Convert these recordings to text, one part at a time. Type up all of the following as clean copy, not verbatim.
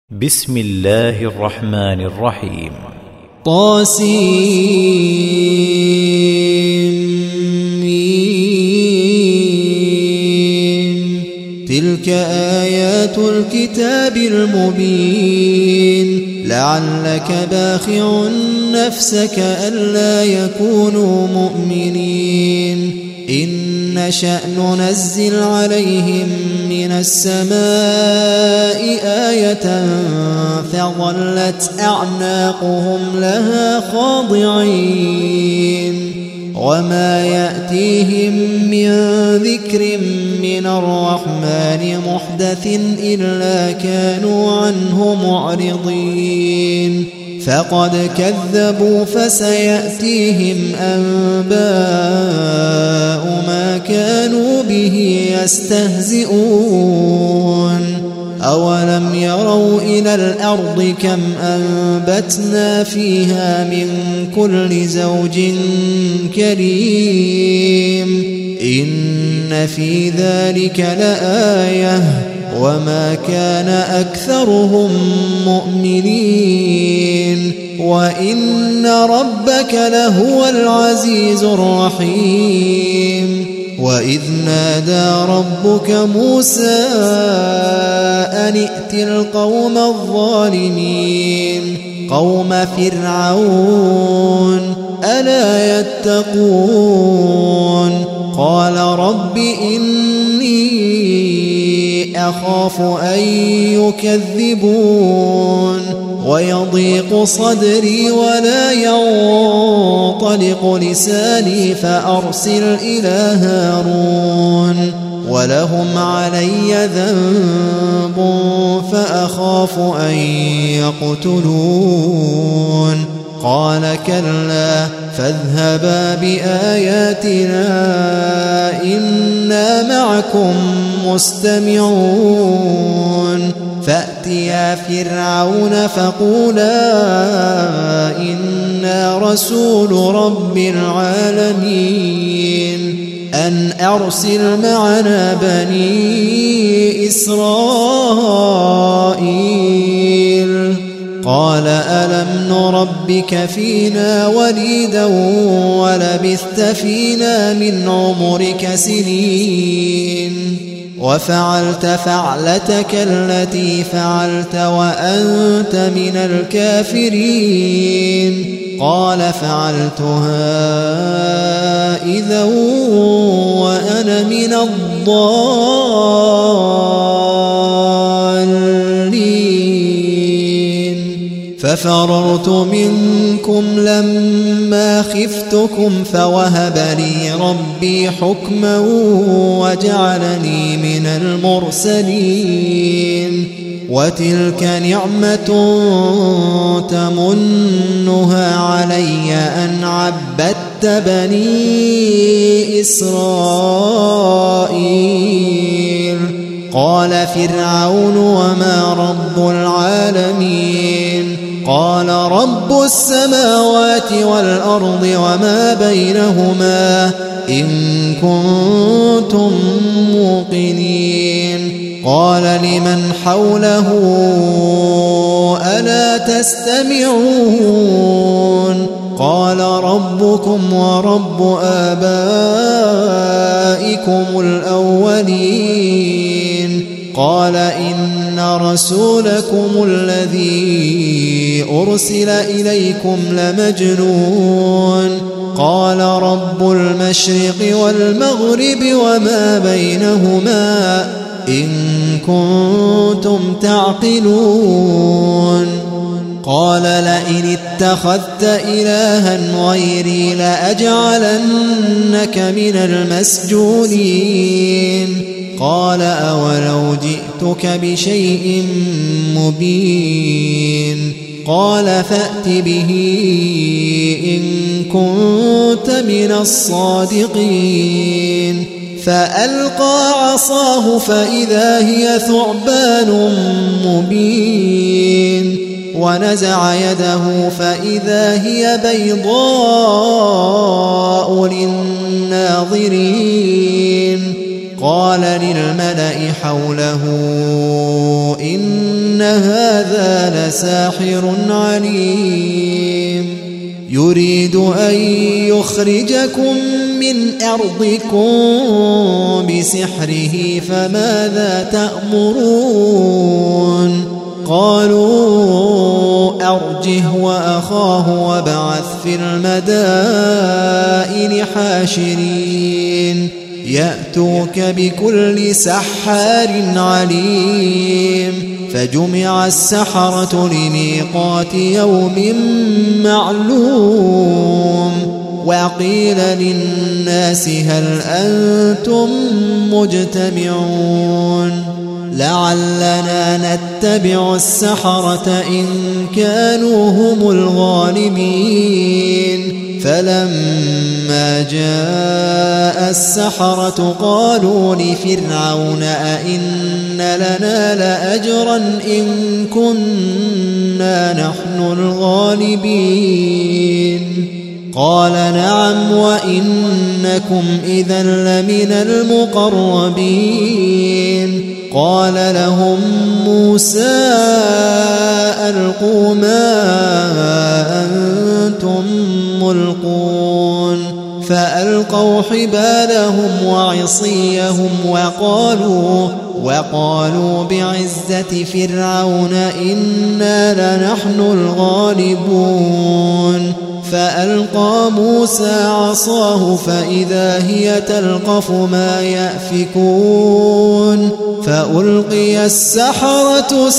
بسم الله الرحمن الرحيم. طاسيم. تلك آيات الكتاب المبين لعلك باخع نفسك ألا يكونوا مؤمنين إن نشأ ننزل عليهم من السماء آية فظلت أعناقهم لها خاضعين وما يأتيهم من ذكر من الرحمن محدث إلا كانوا عنه معرضين فقد كذبوا فسيأتيهم أنباء ما كانوا به يستهزئون أولم يروا إلى الأرض كم أنبتنا فيها من كل زوج كريم إن في ذلك لآية وما كان أكثرهم مؤمنين وإن ربك لهو العزيز الرحيم وإذ نادى ربك موسى أن ائت القوم الظالمين قوم فرعون ألا يتقون قال رب إني أخاف أن يكذبون ويضيق صدري ولا ينطلق لساني فأرسل إلى هارون ولهم علي ذنب فأخاف أن يقتلون قال كلا فاذهبا بآياتنا إنا معكم مستمعون فأتيا فرعون فقولا إنا رسول رب العالمين أن أرسل معنا بني إسرائيل قال ألم نربك فينا وليدا ولبثت فينا من عمرك سنين وفعلت فعلتك التي فعلت وأنت من الكافرين قال فعلتها إذا وأنا من الضالين ففررت منكم لما خفتكم فوهب لي ربي حكما وجعلني من المرسلين وتلك نعمة تمنها علي أن عبدت بني إسرائيل قال فرعون وما رب العالمين قال رب السماوات والأرض وما بينهما إن كنتم موقنين قال لمن حوله ألا تستمعون قال ربكم ورب آبائكم الأولين قال إن رسولكم الذي أرسل إليكم لمجنون قال رب المشرق والمغرب وما بينهما إن كنتم تعقلون قال لئن اتخذت إلها غيري لأجعلنك من المسجونين قال أولو جئتك بشيء مبين قال فأت به إن كنت من الصادقين فألقى عصاه فإذا هي ثعبان مبين ونزع يده فإذا هي بيضاء للناظرين قال للملأ حوله إن هذا لساحر عليم يريد أن يخرجكم من أرضكم بسحره فماذا تأمرون قالوا أرجه وأخاه وابعث في المدائن حاشرين يأتوك بكل سحار عليم فجمع السحرة لميقات يوم معلوم وقيل للناس هل أنتم مجتمعون لعلنا نتبع السحرة إن كانوا هم الغالبين فلما جاء السحرة قالوا لفرعون أئن لنا لأجرا إن كنا نحن الغالبين قال نعم وإنكم إذا لمن المقربين قال لهم موسى ألقوا ما أنتم ملقون فألقوا حبالهم وعصيهم وقالوا بعزة فرعون إنا لنحن الغالبون فألقى موسى عصاه فإذا هي تلقف ما يأفكون فألقي السحرة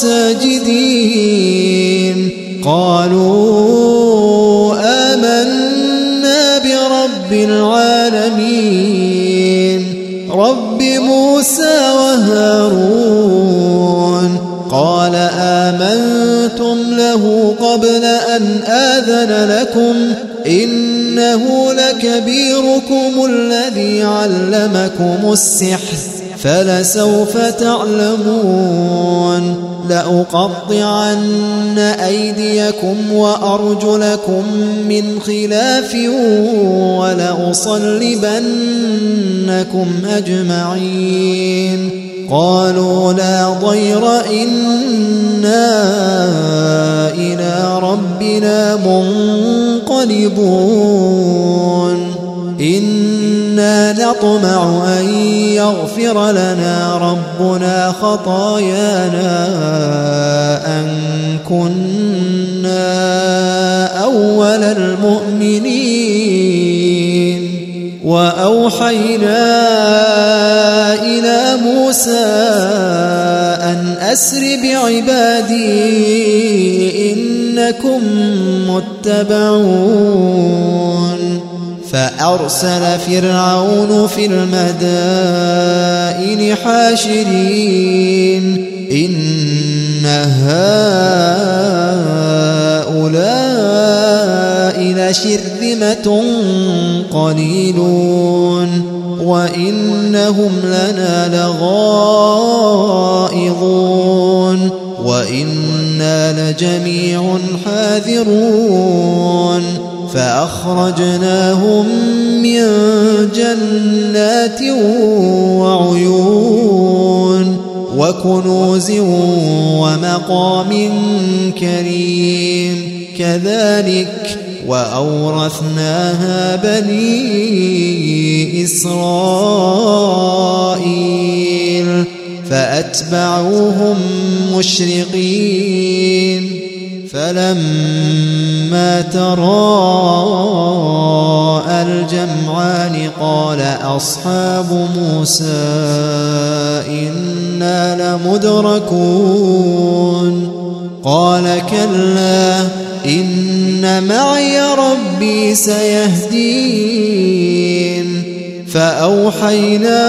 ساجدين قالوا آمنا برب العالمين رب موسى وهارون قال آمنتم له قبل أن آذن لكم إنه لكبيركم الذي علمكم السحر فلسوف تعلمون لأقطعن أيديكم وأرجلكم من خلاف ولأصلبنكم أجمعين قالوا لا ضير إنا إلى ربنا منقلبون إنا نطمع أن يغفر لنا ربنا خطايانا أن كنا أول المؤمنين وأوحينا إلى موسى أن أسر بعبادي إنكم متبعون فأرسل فرعون في المدائن حاشرين إن هؤلاء لشرذمة قليلون وإنهم لنا لغائظون وإنا لجميع حاذرون فأخرجناهم من جنات وعيون وكنوز ومقام كريم كذلك وأورثناها بني إسرائيل فأتبعوهم مشرقين فلما تراءى الجمعان قال أصحاب موسى إنا لمدركون قال كلا إن معي ربي سيهدين فأوحينا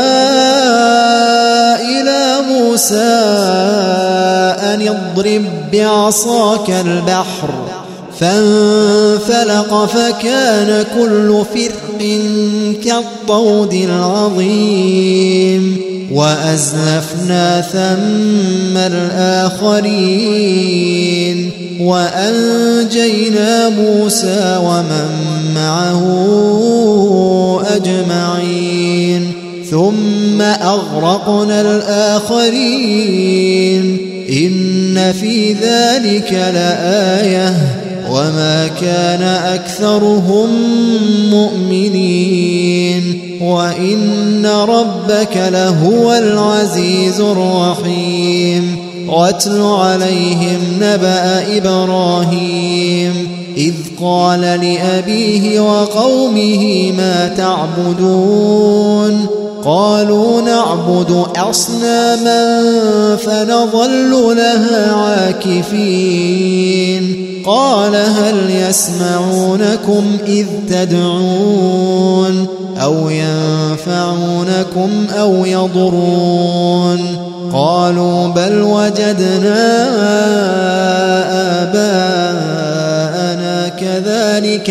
إلى موسى أن اضرب بعصاك البحر فانفلق فكان كل فرق كالطود العظيم وأزلفنا ثم الآخرين وأنجينا موسى ومن معه أجمعين ثم أغرقنا الآخرين إن في ذلك لآية وما كان أكثرهم مؤمنين وإن ربك لهو العزيز الرحيم واتل عليهم نبأ إبراهيم إذ قال لأبيه وقومه ما تعبدون قالوا نعبد أصناما فنظل لها عاكفين قال هل يسمعونكم إذ تدعون أو ينفعونكم أو يضرون قالوا بل وجدنا آباءنا كذلك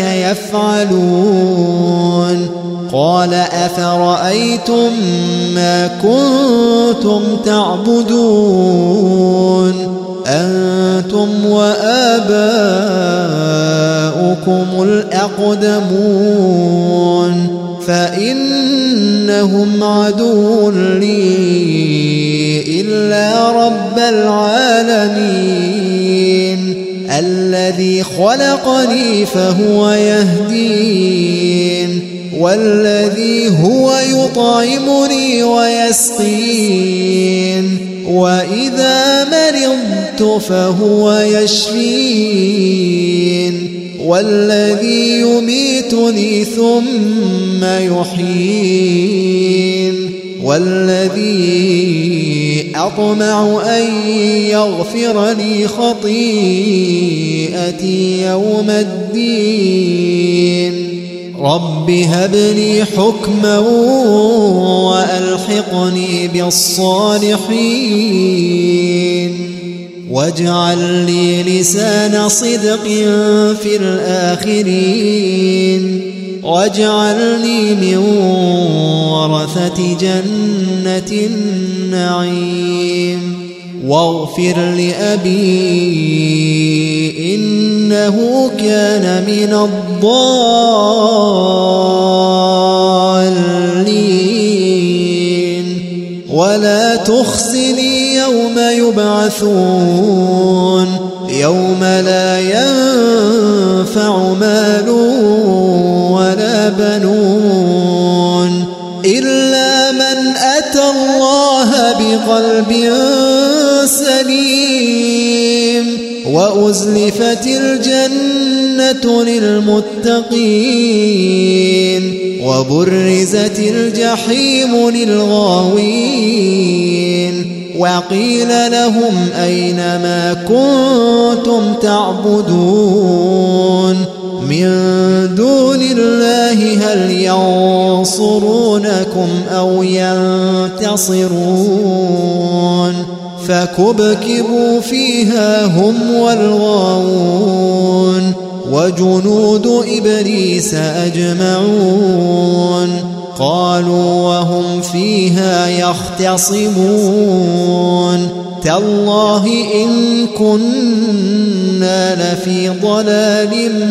يفعلون قال أفرأيتم ما كنتم تعبدون أنتم وآباؤكم الأقدمون فإنهم عدو لي إلا رب العالمين الذي خلقني فهو يهدين والذي هو يطعمني ويسقين وإذا مرضت فهو يشفين والذي يميتني ثم يحيين والذي أطمع أن يغفر لي خطيئتي يوم الدين رب هب لي حكما وألحقني بالصالحين واجعل لي لسان صدق في الآخرين واجعلني من ورثة جنة النعيم واغفر لأبي إنه كان من الضالين ولا تخزني يوم يبعثون يوم لا ينفع مال ولا بنون إلا من أتى الله بقلب سليم وأزلفت الجنة للمتقين وبرزت الجحيم للغاوين وقيل لهم أين ما كنتم تعبدون من دون الله هل ينصرونكم أو ينتصرون فكبكبوا فيها هم والغاوون وجنود إبليس أجمعون قالوا وهم فيها يختصمون تالله إن كنا لفي ضلال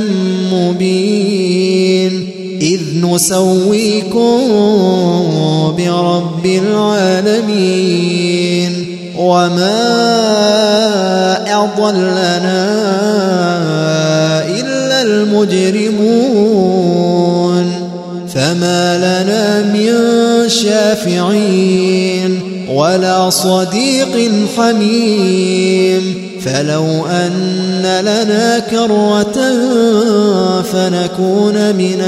مبين إذ نسويكم برب العالمين وما أضلنا إلا المجرمون فما لنا من شافعين ولا صديق حميم فلو أن لنا كرة فنكون من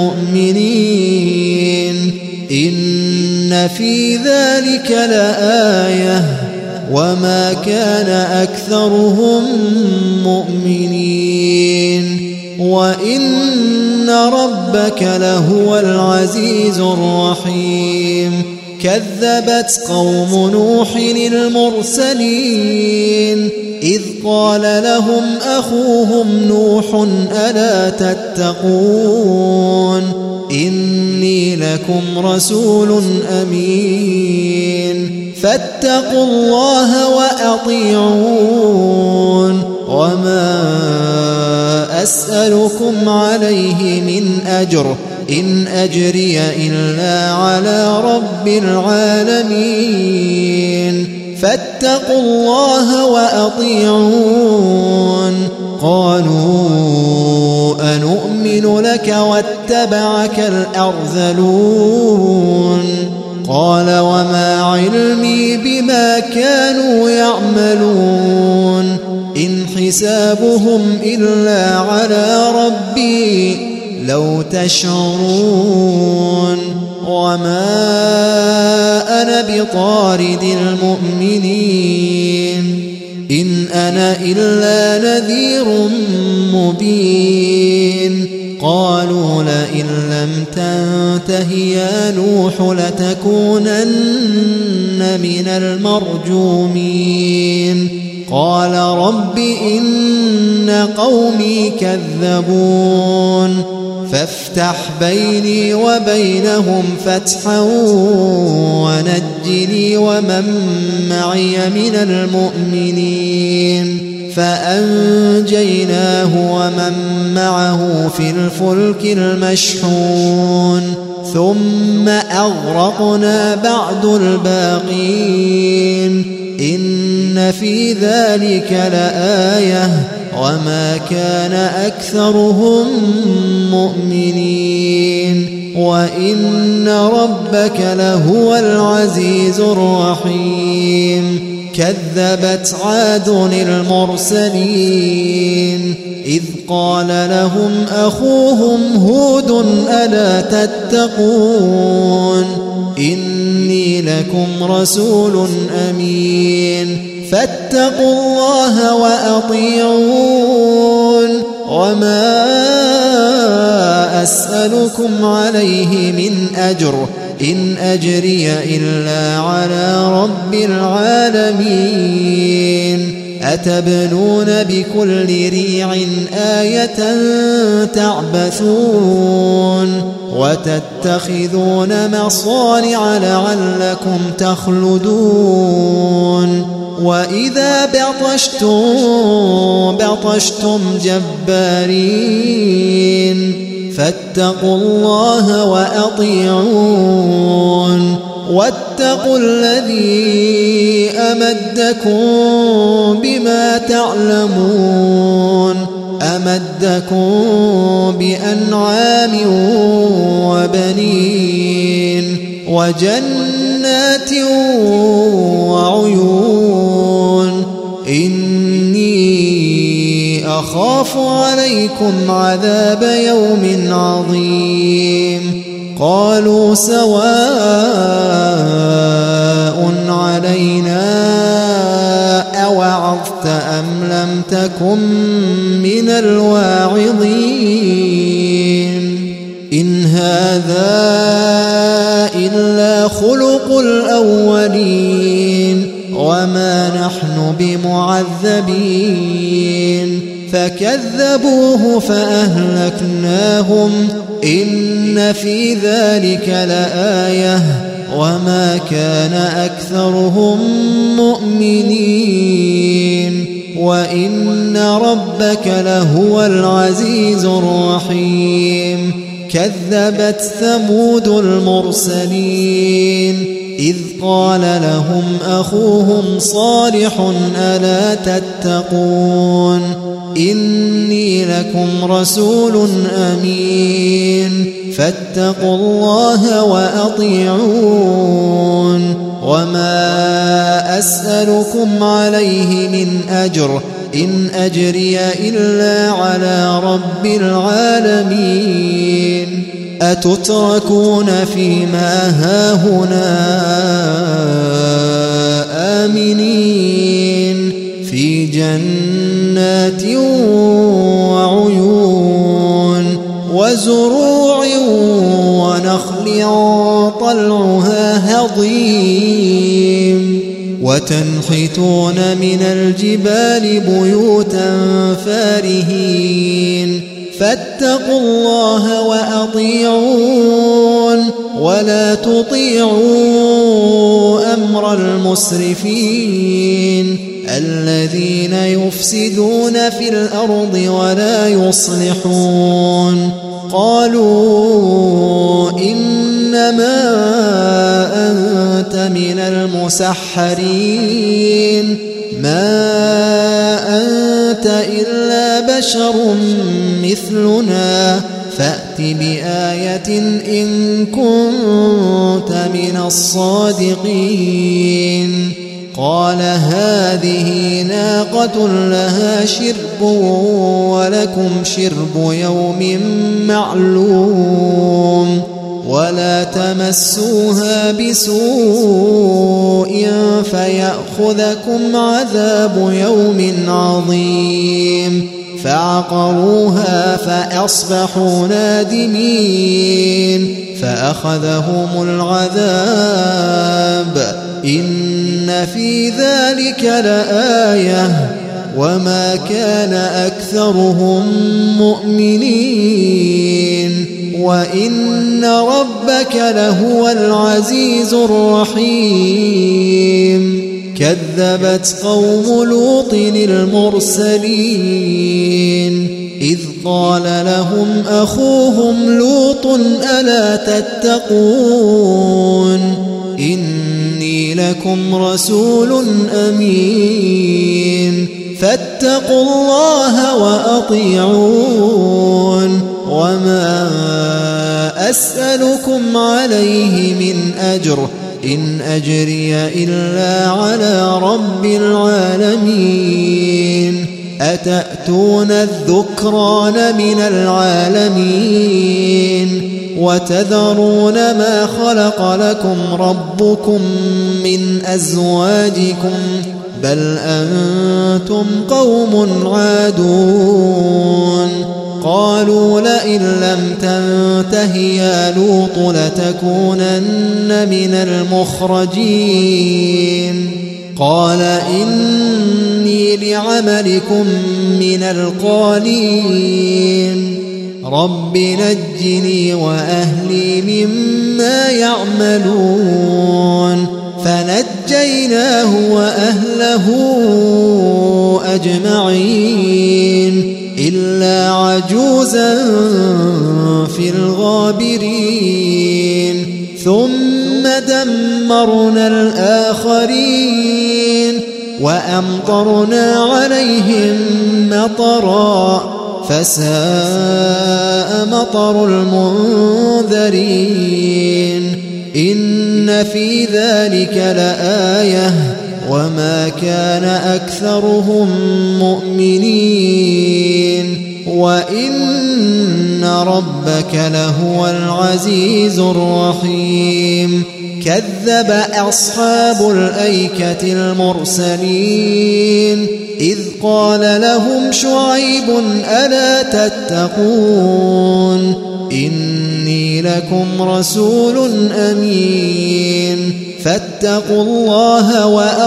المؤمنين إن في ذلك لآية وما كان أكثرهم مؤمنين وإن ربك لهو العزيز الرحيم كذبت قوم نوح المرسلين إذ قال لهم أخوهم نوح ألا تتقون إني لكم رسول أمين فاتقوا الله وأطيعون وما أسألكم عليه من أجر إن أجري إلا على رب العالمين فاتقوا الله وأطيعون قالوا أنؤمن لك واتبعك الأرذلون قال وما علمي بما كانوا يعملون إن حسابهم إلا على ربي لو تشعرون وما أنا بطارد المؤمنين إن أنا إلا نذير مبين قالوا لئن لم تنته يا نوح لتكونن من المرجومين قال رب إن قومي كذبون فافتح بيني وبينهم فتحا ونجني ومن معي من المؤمنين فأنجيناه ومن معه في الفلك المشحون ثم أغرقنا بعد الباقين إن في ذلك لآية وما كان أكثرهم مؤمنين وإن ربك لهو العزيز الرحيم كذبت عاد المرسلين إذ قال لهم أخوهم هود ألا تتقون إني لكم رسول أمين فاتقوا الله وأطيعون وما أسألكم عليه من أجر إن أجري إلا على رب العالمين أتبنون بكل ريع آية تعبثون وتتخذون مصانع لعلكم تخلدون وإذا بطشتم جبارين فاتقوا الله وأطيعون واتقوا الذي أمدكم بما تعلمون أمدكم بأنعام وبنين وجنات وعيون إني أخاف عليكم عذاب يوم عظيم قالوا سواء علينا أوعظت أم لم تكن من الواعظين إن هذا إلا خلق الأولين وما نحن بمعذبين فكذبوه فأهلكناهم إن في ذلك لآية وما كان أكثرهم مؤمنين وإن ربك لهو العزيز الرحيم كذبت ثمود المرسلين إذ قال لهم أخوهم صالح ألا تتقون إني لكم رسول أمين فاتقوا الله وأطيعون وما أسألكم عليه من أجر إن أجري إلا على رب العالمين أتتركون فيما هاهنا آمنين في جنات وعيون وزروع ونخل طلعها هضيم وتنحتون من الجبال بيوتا فارهين فاتقوا الله وأطيعون ولا تطيعوا أمر المسرفين الذين يفسدون في الأرض ولا يصلحون قالوا إنما أنت من المسحرين ما أنت إلا بشر مثلنا فأت بآية إن كنت من الصادقين قال هذه ناقة لها شرب ولكم شرب يوم معلوم ولا تمسوها بسوء فيأخذكم عذاب يوم عظيم فعقروها فأصبحوا نادمين فأخذهم العذاب إن في ذلك لآية وما كان أكثرهم مؤمنين وإن ربك لهو العزيز الرحيم كذبت قوم لوط المرسلين إذ قال لهم أخوهم لوط ألا تتقون إني لكم رسول أمين فاتقوا الله وأطيعون وما أسألكم عليه من أجر إن أجري إلا على رب العالمين أتأتون الذكران من العالمين وتذرون ما خلق لكم ربكم من أزواجكم بل أنتم قوم عادون قالوا لئن لم تنته يا لوط لتكونن من المخرجين قال إني لعملكم من القالين رب نجني وأهلي مما يعملون فنجيناه وأهله أجمعين إلا عجوزا في الغابرين ثم دمرنا الآخرين وأمطرنا عليهم مطرا فساء مطر المنذرين إن في ذلك لآية وما كان أكثرهم مؤمنين وإن ربك لهو العزيز الرحيم كذب أصحاب الأيكة المرسلين إذ قال لهم شعيب ألا تتقون إني لكم رسول أمين فاتقوا الله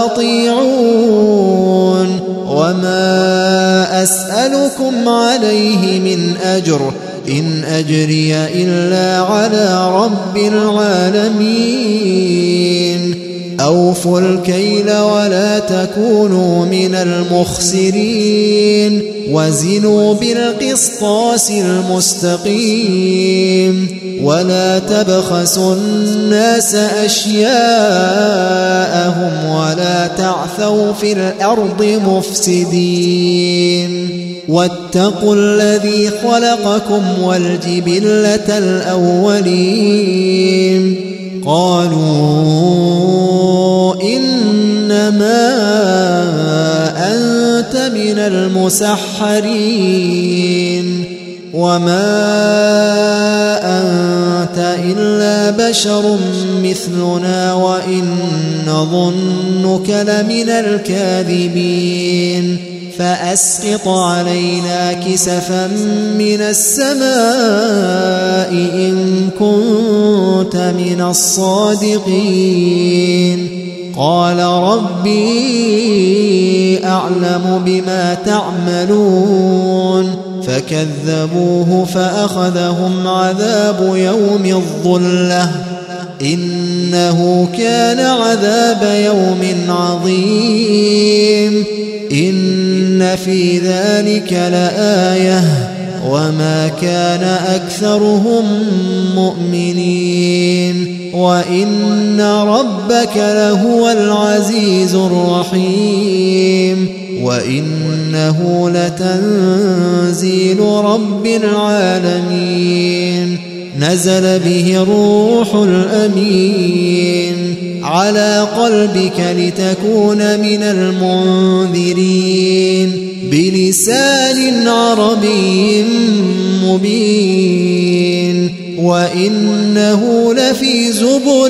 وأطيعون وما أسألكم عليه من أجر إن أجري إلا على رب العالمين أوفوا الكيل ولا تكونوا من المخسرين وزنوا بالقسطاس المستقيم ولا تبخسوا الناس أشياءهم ولا تعثوا في الأرض مفسدين واتقوا الذي خلقكم والجبلة الأولين قالوا إنما أنت من المسحرين وما أنت إلا بشر مثلنا وإن نظنك لمن الكاذبين فأسقط علينا كسفا من السماء إن كنت من الصادقين قال ربي أعلم بما تعملون فكذبوه فأخذهم عذاب يوم الظلة إنه كان عذاب يوم عظيم إن في ذلك لآية وما كان أكثرهم مؤمنين وإن ربك لهو العزيز الرحيم وإنه لتنزيل رب العالمين نزل به الروح الأمين على قلبك لتكون من المنذرين بلسان عربي مبين وإنه لفي زبر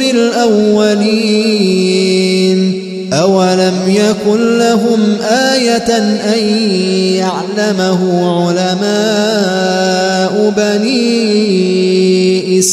الأولين أولم يكن لهم آية أن يعلمه علماء بني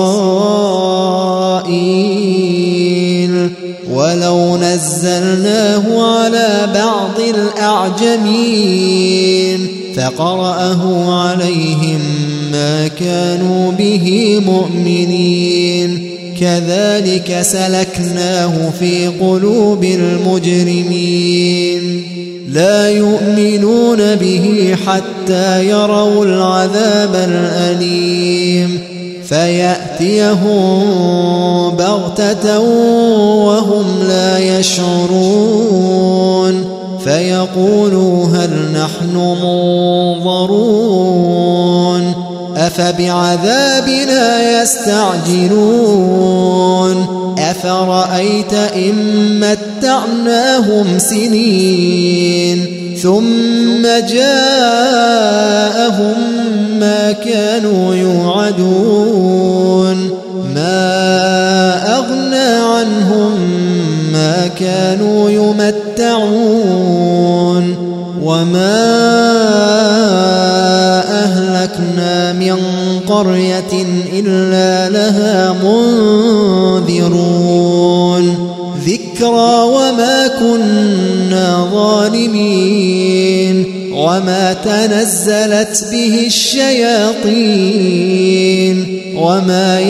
إسرائيل ولو نزلناه على بعض الأعجمين فقرأه عليهم ما كانوا به مؤمنين كذلك سلكناه في قلوب المجرمين لا يؤمنون به حتى يروا العذاب الأليم فيأتيهم بغتة وهم لا يشعرون فيقولوا هل نحن منظرون أفبعذابنا يستعجلون أفرأيت إن متعناهم سنين ثم جاءهم ما كانوا يوعدون ما أغنى عنهم ما كانوا يمتعون وما أهلكنا من قرية إلا لها منذرون ذكرى وما كنا ظالمين وما تنزلت به الشياطين وما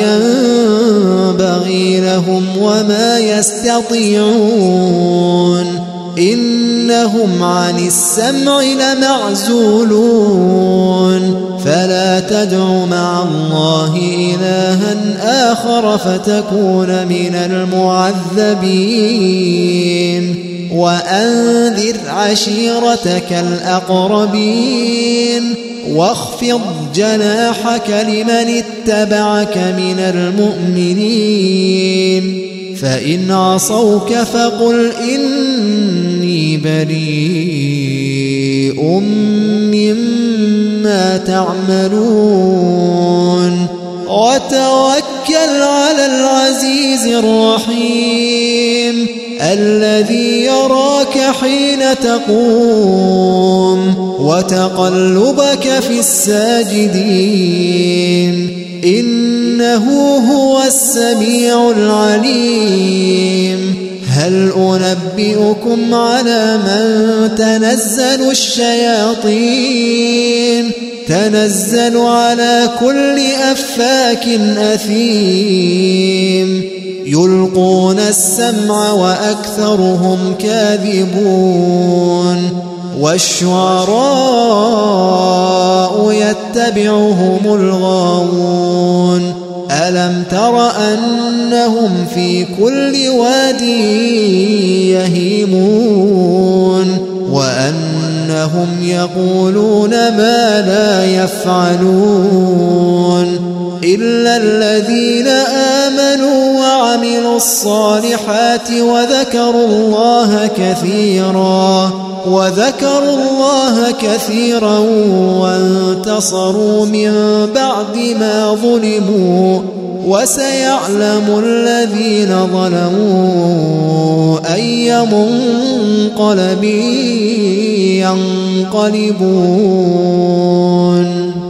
ينبغي لهم وما يستطيعون إنهم عن السمع لمعزولون فلا تدع مع الله إلها آخر فتكون من المعذبين وأنذر عشيرتك الأقربين واخفض جناحك لمن اتبعك من المؤمنين فإن عصوك فقل إني بريء مما تعملون وتوكل على العزيز الرحيم الذي يراك حين تقوم وتقلبك في الساجدين إنه هو السميع العليم هل أنبئكم على من تنزل الشياطين تنزل على كل أفاك أثيم يلقون السمع وأكثرهم كاذبون والشعراء يتبعهم الغاوون ألم تر أنهم في كل واد يهيمون وأنهم يقولون ما لا يفعلون إلا الذين آمنوا وعملوا الصالحات وذكروا الله كثيرا وانتصروا من بعد ما ظلموا وسيعلم الذين ظلموا أي منقلب ينقلبون